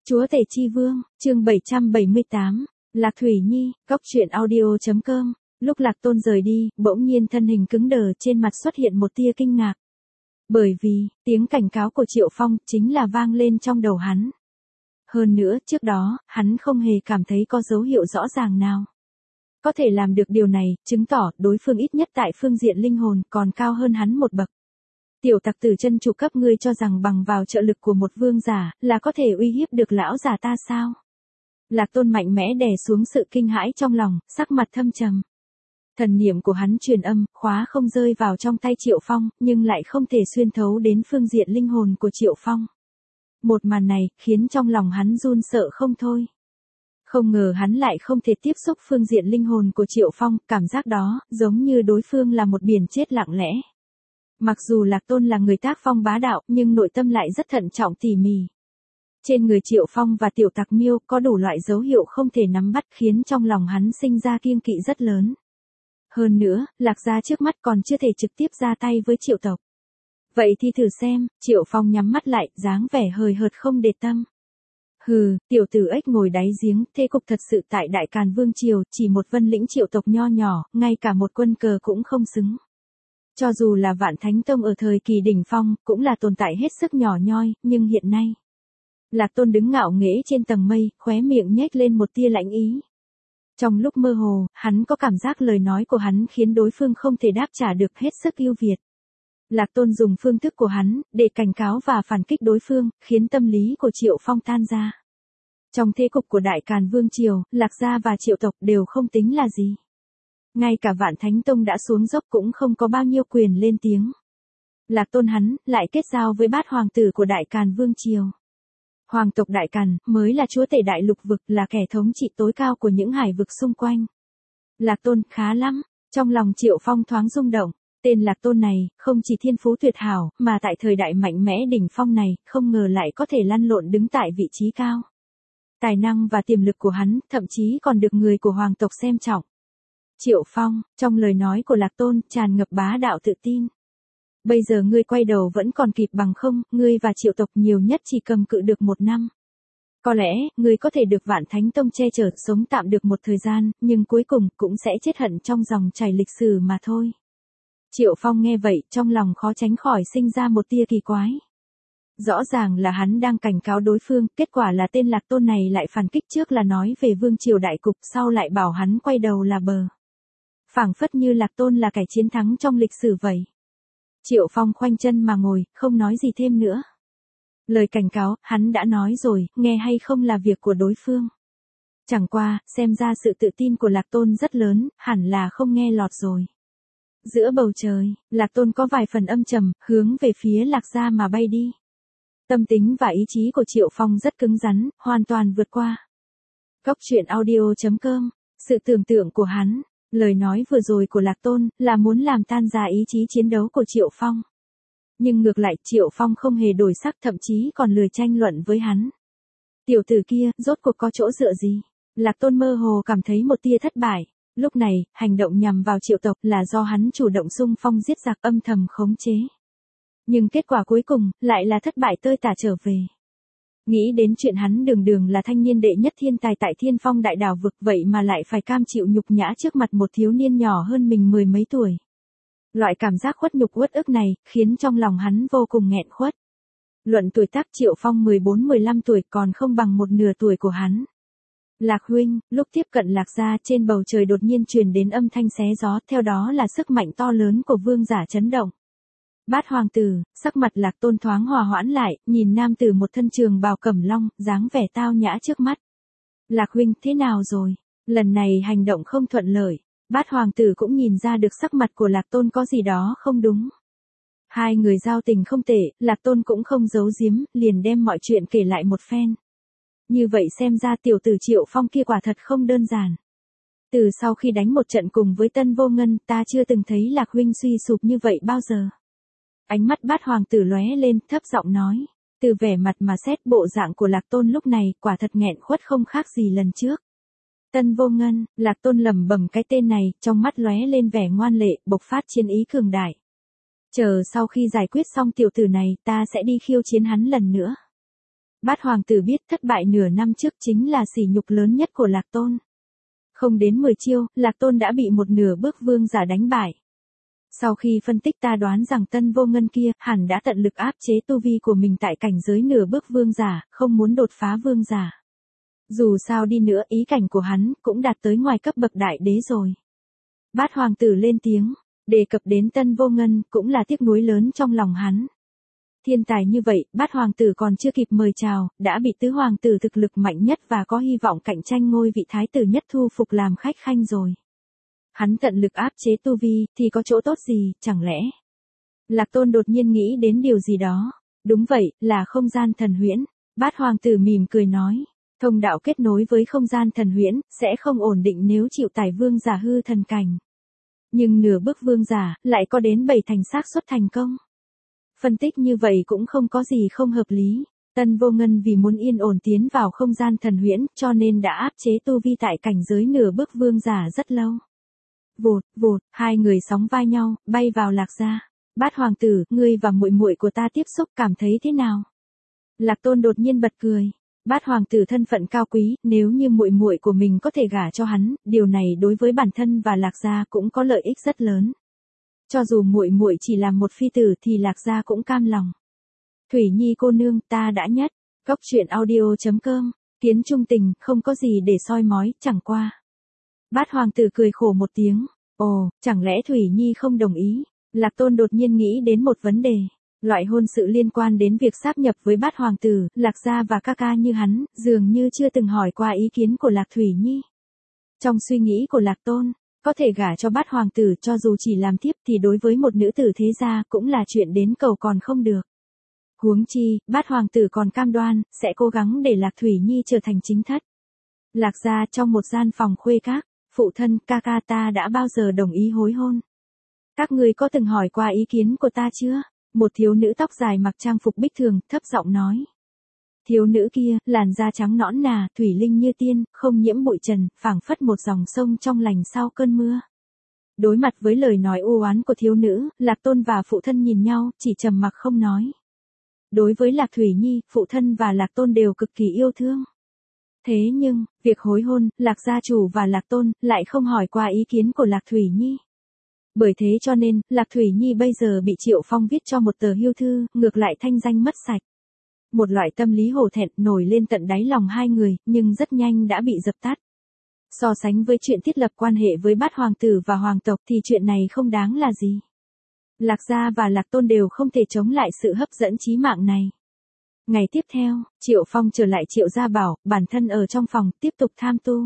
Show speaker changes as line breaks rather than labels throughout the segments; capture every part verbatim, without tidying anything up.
Chúa Tể Chi Vương, chương bảy trăm bảy mươi tám, Lạc Thủy Nhi, Cốc truyện audio chấm com. Lúc Lạc Tôn rời đi, bỗng nhiên thân hình cứng đờ, trên mặt xuất hiện một tia kinh ngạc. Bởi vì, tiếng cảnh cáo của Triệu Phong chính là vang lên trong đầu hắn. Hơn nữa, trước đó, hắn không hề cảm thấy có dấu hiệu rõ ràng nào. Có thể làm được điều này, chứng tỏ đối phương ít nhất tại phương diện linh hồn còn cao hơn hắn một bậc. Tiểu tặc tử chân chủ cấp, ngươi cho rằng bằng vào trợ lực của một vương giả là có thể uy hiếp được lão già ta sao? Lạc Tôn mạnh mẽ đè xuống sự kinh hãi trong lòng, sắc mặt thâm trầm. Thần niệm của hắn truyền âm, khóa không rơi vào trong tay Triệu Phong, nhưng lại không thể xuyên thấu đến phương diện linh hồn của Triệu Phong. Một màn này khiến trong lòng hắn run sợ không thôi. Không ngờ hắn lại không thể tiếp xúc phương diện linh hồn của Triệu Phong, cảm giác đó giống như đối phương là một biển chết lặng lẽ. Mặc dù Lạc Tôn là người tác phong bá đạo, nhưng nội tâm lại rất thận trọng tỉ mỉ. Trên người Triệu Phong và tiểu tặc miêu có đủ loại dấu hiệu không thể nắm bắt, khiến trong lòng hắn sinh ra kiêng kỵ rất lớn. Hơn nữa, Lạc gia trước mắt còn chưa thể trực tiếp ra tay với Triệu tộc. Vậy thì thử xem. Triệu Phong nhắm mắt lại, dáng vẻ hời hợt không để tâm. Hừ, tiểu tử ếch ngồi đáy giếng, thế cục thật sự tại Đại Càn Vương Triều, chỉ một vân lĩnh Triệu tộc nho nhỏ, ngay cả một quân cờ cũng không xứng. Cho dù là Vạn Thánh Tông ở thời kỳ đỉnh phong, cũng là tồn tại hết sức nhỏ nhoi, nhưng hiện nay. Lạc Tôn đứng ngạo nghễ trên tầng mây, khóe miệng nhếch lên một tia lãnh ý. Trong lúc mơ hồ, hắn có cảm giác lời nói của hắn khiến đối phương không thể đáp trả được, hết sức ưu việt. Lạc Tôn dùng phương thức của hắn, để cảnh cáo và phản kích đối phương, khiến tâm lý của Triệu Phong tan ra. Trong thế cục của Đại Càn Vương Triều, Lạc gia và Triệu tộc đều không tính là gì. Ngay cả Vạn Thánh Tông đã xuống dốc cũng không có bao nhiêu quyền lên tiếng. Lạc Tôn hắn, lại kết giao với bát hoàng tử của Đại Càn Vương Triều. Hoàng tộc Đại Càn, mới là chúa tể đại lục vực, là kẻ thống trị tối cao của những hải vực xung quanh. Lạc Tôn, khá lắm. Trong lòng Triệu Phong thoáng rung động. Tên Lạc Tôn này, không chỉ thiên phú tuyệt hảo, mà tại thời đại mạnh mẽ đỉnh phong này, không ngờ lại có thể lăn lộn đứng tại vị trí cao. Tài năng và tiềm lực của hắn, thậm chí còn được người của hoàng tộc xem trọng. Triệu Phong, trong lời nói của Lạc Tôn, tràn ngập bá đạo tự tin. Bây giờ ngươi quay đầu vẫn còn kịp, bằng không, ngươi và Triệu tộc nhiều nhất chỉ cầm cự được một năm. Có lẽ, ngươi có thể được Vạn Thánh Tông che chở, sống tạm được một thời gian, nhưng cuối cùng, cũng sẽ chết hận trong dòng chảy lịch sử mà thôi. Triệu Phong nghe vậy, trong lòng khó tránh khỏi sinh ra một tia kỳ quái. Rõ ràng là hắn đang cảnh cáo đối phương, kết quả là tên Lạc Tôn này lại phản kích, trước là nói về Vương Triều đại cục, sau lại bảo hắn quay đầu là bờ. Phảng phất như Lạc Tôn là kẻ chiến thắng trong lịch sử vậy. Triệu Phong khoanh chân mà ngồi, không nói gì thêm nữa. Lời cảnh cáo, hắn đã nói rồi, nghe hay không là việc của đối phương. Chẳng qua, xem ra sự tự tin của Lạc Tôn rất lớn, hẳn là không nghe lọt rồi. Giữa bầu trời, Lạc Tôn có vài phần âm trầm, hướng về phía Lạc gia mà bay đi. Tâm tính và ý chí của Triệu Phong rất cứng rắn, hoàn toàn vượt qua. Cốc truyện audio chấm com, sự tưởng tượng của hắn, lời nói vừa rồi của Lạc Tôn, là muốn làm tan ra ý chí chiến đấu của Triệu Phong. Nhưng ngược lại, Triệu Phong không hề đổi sắc, thậm chí còn lười tranh luận với hắn. Tiểu tử kia, rốt cuộc có chỗ dựa gì? Lạc Tôn mơ hồ cảm thấy một tia thất bại. Lúc này, hành động nhằm vào Triệu tộc là do hắn chủ động xung phong giết giặc, âm thầm khống chế. Nhưng kết quả cuối cùng, lại là thất bại tơi tả trở về. Nghĩ đến chuyện hắn đường đường là thanh niên đệ nhất thiên tài tại Thiên Phong đại đảo vực, vậy mà lại phải cam chịu nhục nhã trước mặt một thiếu niên nhỏ hơn mình mười mấy tuổi. Loại cảm giác khuất nhục uất ức này, khiến trong lòng hắn vô cùng nghẹn khuất. Luận tuổi tác, Triệu Phong mười bốn mười lăm tuổi, còn không bằng một nửa tuổi của hắn. Lạc huynh, lúc tiếp cận Lạc gia, trên bầu trời đột nhiên truyền đến âm thanh xé gió, theo đó là sức mạnh to lớn của vương giả chấn động. Bát hoàng tử, sắc mặt Lạc Tôn thoáng hòa hoãn lại, nhìn nam tử một thân trường bào cẩm long, dáng vẻ tao nhã trước mắt. Lạc huynh, thế nào rồi? Lần này hành động không thuận lợi. Bát hoàng tử cũng nhìn ra được sắc mặt của Lạc Tôn có gì đó không đúng. Hai người giao tình không tệ, Lạc Tôn cũng không giấu giếm, liền đem mọi chuyện kể lại một phen. Như vậy xem ra tiểu tử Triệu Phong kia quả thật không đơn giản. Từ sau khi đánh một trận cùng với Tân Vô Ngân, ta chưa từng thấy Lạc huynh suy sụp như vậy bao giờ. Ánh mắt bát hoàng tử lóe lên, thấp giọng nói. Từ vẻ mặt mà xét, bộ dạng của Lạc Tôn lúc này, quả thật nghẹn khuất không khác gì lần trước. Tân Vô Ngân, Lạc Tôn lẩm bẩm cái tên này, trong mắt lóe lên vẻ ngoan lệ, bộc phát chiến ý cường đại. Chờ sau khi giải quyết xong tiểu tử này, ta sẽ đi khiêu chiến hắn lần nữa. Bát hoàng tử biết thất bại nửa năm trước chính là sỉ nhục lớn nhất của Lạc Tôn. Không đến mười chiêu, Lạc Tôn đã bị một nửa bước vương giả đánh bại. Sau khi phân tích ta đoán rằng Tân Vô Ngân kia hẳn đã tận lực áp chế tu vi của mình tại cảnh giới nửa bước vương giả, không muốn đột phá vương giả. Dù sao đi nữa ý cảnh của hắn cũng đạt tới ngoài cấp bậc đại đế rồi. Bát hoàng tử lên tiếng, đề cập đến Tân Vô Ngân cũng là tiếc nuối lớn trong lòng hắn. Thiên tài như vậy, bát hoàng tử còn chưa kịp mời chào, đã bị tứ hoàng tử thực lực mạnh nhất và có hy vọng cạnh tranh ngôi vị thái tử nhất thu phục làm khách khanh rồi. Hắn tận lực áp chế tu vi, thì có chỗ tốt gì, chẳng lẽ? Lạc Tôn đột nhiên nghĩ đến điều gì đó. Đúng vậy, là không gian thần huyễn. Bát hoàng tử mỉm cười nói. Thông đạo kết nối với không gian thần huyễn, sẽ không ổn định nếu chịu tải vương giả hư thần cảnh. Nhưng nửa bước vương giả, lại có đến bảy thành xác suất thành công. Phân tích như vậy cũng không có gì không hợp lý. Tân Vô Ngân vì muốn yên ổn tiến vào không gian thần huyễn, cho nên đã áp chế tu vi tại cảnh giới nửa bước vương giả rất lâu. Vụt, vụt, hai người sóng vai nhau, bay vào Lạc gia. Bát hoàng tử, ngươi và muội muội của ta tiếp xúc cảm thấy thế nào? Lạc Tôn đột nhiên bật cười. Bát hoàng tử thân phận cao quý, nếu như muội muội của mình có thể gả cho hắn, điều này đối với bản thân và Lạc gia cũng có lợi ích rất lớn. Cho dù muội muội chỉ là một phi tử thì Lạc gia cũng cam lòng. Thủy Nhi cô nương, ta đã nhất. Góc truyện audio chấm com. Kiến trung tình, không có gì để soi mói, chẳng qua. Bát hoàng tử cười khổ một tiếng. Ồ, chẳng lẽ Thủy Nhi không đồng ý? Lạc Tôn đột nhiên nghĩ đến một vấn đề. Loại hôn sự liên quan đến việc sáp nhập với bát hoàng tử, Lạc gia và ca ca như hắn, dường như chưa từng hỏi qua ý kiến của Lạc Thủy Nhi. Trong suy nghĩ của Lạc Tôn, có thể gả cho bát hoàng tử cho dù chỉ làm thiếp thì đối với một nữ tử thế gia cũng là chuyện đến cầu còn không được. Huống chi, bát hoàng tử còn cam đoan, sẽ cố gắng để Lạc Thủy Nhi trở thành chính thất. Lạc gia trong một gian phòng khuê các, phụ thân, ca ca ta đã bao giờ đồng ý hối hôn? Các ngươi có từng hỏi qua ý kiến của ta chưa? Một thiếu nữ tóc dài mặc trang phục bích thường, thấp giọng nói. Thiếu nữ kia, làn da trắng nõn nà, thủy linh như tiên, không nhiễm bụi trần, phảng phất một dòng sông trong lành sau cơn mưa. Đối mặt với lời nói u oán của thiếu nữ, Lạc Tôn và phụ thân nhìn nhau, chỉ trầm mặc không nói. Đối với Lạc Thủy Nhi, phụ thân và Lạc Tôn đều cực kỳ yêu thương. Thế nhưng, việc hối hôn, Lạc gia chủ và Lạc Tôn lại không hỏi qua ý kiến của Lạc Thủy Nhi. Bởi thế cho nên, Lạc Thủy Nhi bây giờ bị Triệu Phong viết cho một tờ hưu thư, ngược lại thanh danh mất sạch. Một loại tâm lý hổ thẹn nổi lên tận đáy lòng hai người, nhưng rất nhanh đã bị dập tắt. So sánh với chuyện thiết lập quan hệ với bát hoàng tử và hoàng tộc thì chuyện này không đáng là gì. Lạc gia và Lạc Tôn đều không thể chống lại sự hấp dẫn chí mạng này. Ngày tiếp theo, Triệu Phong trở lại Triệu gia bảo, bản thân ở trong phòng, tiếp tục tham tu.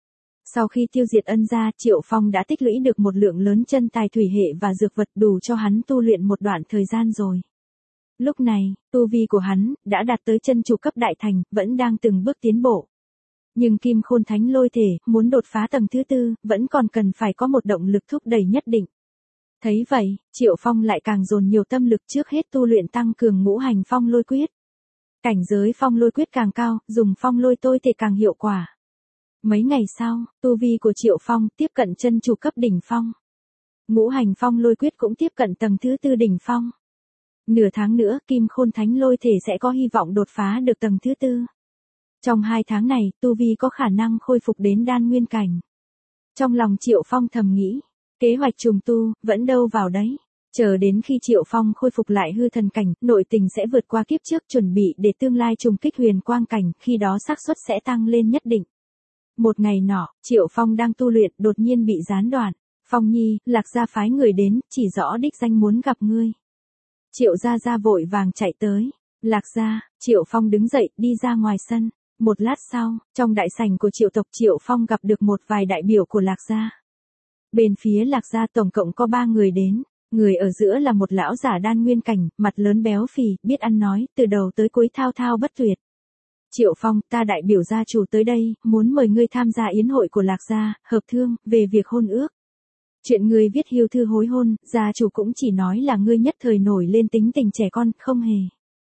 Sau khi tiêu diệt ân gia, Triệu Phong đã tích lũy được một lượng lớn chân tài thủy hệ và dược vật đủ cho hắn tu luyện một đoạn thời gian rồi. Lúc này, tu vi của hắn đã đạt tới chân chủ cấp đại thành, vẫn đang từng bước tiến bộ. Nhưng Kim Khôn Thánh Lôi Thể muốn đột phá tầng thứ tư, vẫn còn cần phải có một động lực thúc đẩy nhất định. Thấy vậy, Triệu Phong lại càng dồn nhiều tâm lực trước hết tu luyện tăng cường ngũ hành phong lôi quyết. Cảnh giới phong lôi quyết càng cao, dùng phong lôi tôi thể càng hiệu quả. Mấy ngày sau, tu vi của Triệu Phong tiếp cận chân chủ cấp đỉnh phong. Ngũ hành phong lôi quyết cũng tiếp cận tầng thứ tư đỉnh phong. Nửa tháng nữa, Kim Khôn Thánh Lôi Thể sẽ có hy vọng đột phá được tầng thứ tư. Trong hai tháng này, tu vi có khả năng khôi phục đến đan nguyên cảnh. Trong lòng Triệu Phong thầm nghĩ, kế hoạch trùng tu, vẫn đâu vào đấy. Chờ đến khi Triệu Phong khôi phục lại hư thần cảnh, nội tình sẽ vượt qua kiếp trước chuẩn bị để tương lai trùng kích huyền quang cảnh, khi đó xác suất sẽ tăng lên nhất định. Một ngày nọ, Triệu Phong đang tu luyện, đột nhiên bị gián đoạn. Phong Nhi, Lạc gia phái người đến, chỉ rõ đích danh muốn gặp ngươi. Triệu gia gia vội vàng chạy tới. Lạc gia, Triệu Phong đứng dậy, đi ra ngoài sân. Một lát sau, trong đại sảnh của Triệu tộc Triệu Phong gặp được một vài đại biểu của Lạc gia. Bên phía Lạc gia tổng cộng có ba người đến. Người ở giữa là một lão giả đan nguyên cảnh, mặt lớn béo phì, biết ăn nói, từ đầu tới cuối thao thao bất tuyệt. Triệu Phong, ta đại biểu gia chủ tới đây, muốn mời ngươi tham gia yến hội của Lạc gia, hợp thương, về việc hôn ước. Chuyện ngươi viết hưu thư hối hôn, gia chủ cũng chỉ nói là ngươi nhất thời nổi lên tính tình trẻ con, không hề.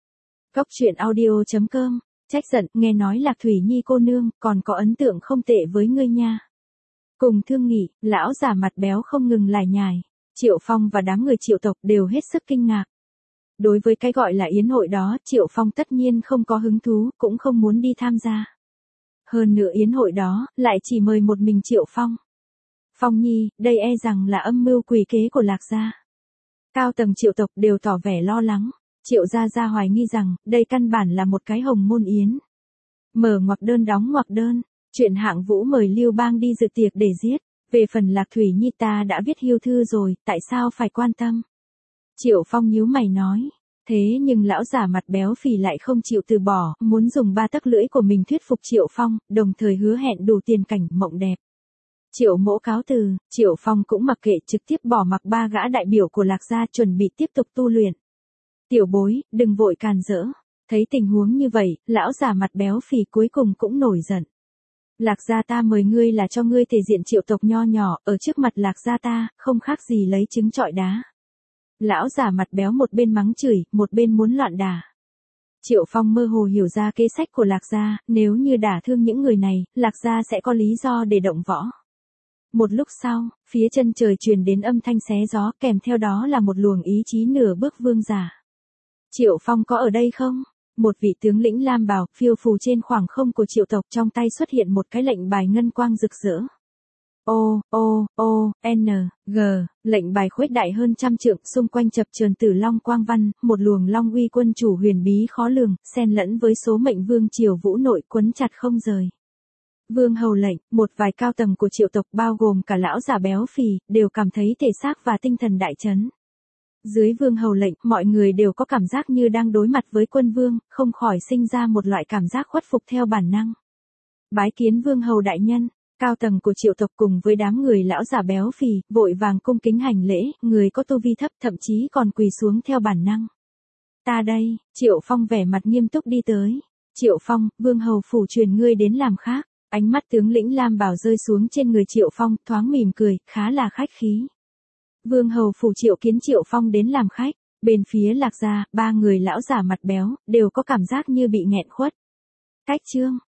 Góc truyện audio chấm com, trách giận, nghe nói Lạc Thủy Nhi cô nương, còn có ấn tượng không tệ với ngươi nha. Cùng thương nghị, lão giả mặt béo không ngừng lải nhải. Triệu Phong và đám người Triệu tộc đều hết sức kinh ngạc. Đối với cái gọi là yến hội đó, Triệu Phong tất nhiên không có hứng thú, cũng không muốn đi tham gia. Hơn nữa yến hội đó, lại chỉ mời một mình Triệu Phong. Phong nhi, đây e rằng là âm mưu quỷ kế của Lạc gia. Cao tầng Triệu tộc đều tỏ vẻ lo lắng. Triệu gia gia hoài nghi rằng, đây căn bản là một cái hồng môn yến. Mở ngoặc đơn đóng ngoặc đơn, chuyện Hạng Vũ mời Lưu Bang đi dự tiệc để giết. Về phần Lạc Thủy Nhi ta đã viết hưu thư rồi, tại sao phải quan tâm? Triệu Phong nhíu mày nói. Thế nhưng lão giả mặt béo phì lại không chịu từ bỏ, muốn dùng ba tấc lưỡi của mình thuyết phục Triệu Phong, đồng thời hứa hẹn đủ tiền cảnh mộng đẹp. Triệu mỗ cáo từ, Triệu Phong cũng mặc kệ, trực tiếp bỏ mặc ba gã đại biểu của Lạc gia chuẩn bị tiếp tục tu luyện. Tiểu bối, đừng vội càn rỡ. Thấy tình huống như vậy, lão già mặt béo phì cuối cùng cũng nổi giận. Lạc gia ta mời ngươi là cho ngươi thể diện Triệu tộc nho nhỏ, ở trước mặt Lạc gia ta, không khác gì lấy trứng trọi đá. Lão già mặt béo một bên mắng chửi, một bên muốn loạn đả. Triệu Phong mơ hồ hiểu ra kế sách của Lạc gia, nếu như đả thương những người này, Lạc gia sẽ có lý do để động võ. Một lúc sau, phía chân trời truyền đến âm thanh xé gió, kèm theo đó là một luồng ý chí nửa bước vương giả. Triệu Phong có ở đây không? Một vị tướng lĩnh lam bào phiêu phù trên khoảng không của Triệu tộc, trong tay xuất hiện một cái lệnh bài ngân quang rực rỡ. O, O, O, N, G, lệnh bài khuếch đại hơn trăm trượng, xung quanh chập chờn tử long quang văn, một luồng long uy quân chủ huyền bí khó lường, xen lẫn với số mệnh vương triều vũ nội quấn chặt không rời. Vương hầu lệnh, một vài cao tầng của Triệu tộc bao gồm cả lão già béo phì, đều cảm thấy thể xác và tinh thần đại chấn. Dưới vương hầu lệnh, mọi người đều có cảm giác như đang đối mặt với quân vương, không khỏi sinh ra một loại cảm giác khuất phục theo bản năng. Bái kiến vương hầu đại nhân. Cao tầng của Triệu tộc cùng với đám người lão già béo phì, vội vàng cung kính hành lễ, người có tu vi thấp thậm chí còn quỳ xuống theo bản năng. Ta đây, Triệu Phong vẻ mặt nghiêm túc đi tới. Triệu Phong, vương hầu phủ truyền ngươi đến làm khác. Ánh mắt tướng lĩnh lam bào rơi xuống trên người Triệu Phong, thoáng mỉm cười, khá là khách khí. Vương hầu phủ Triệu kiến Triệu Phong đến làm khách. Bên phía Lạc gia, ba người lão già mặt béo, đều có cảm giác như bị nghẹn khuất. Cách chương.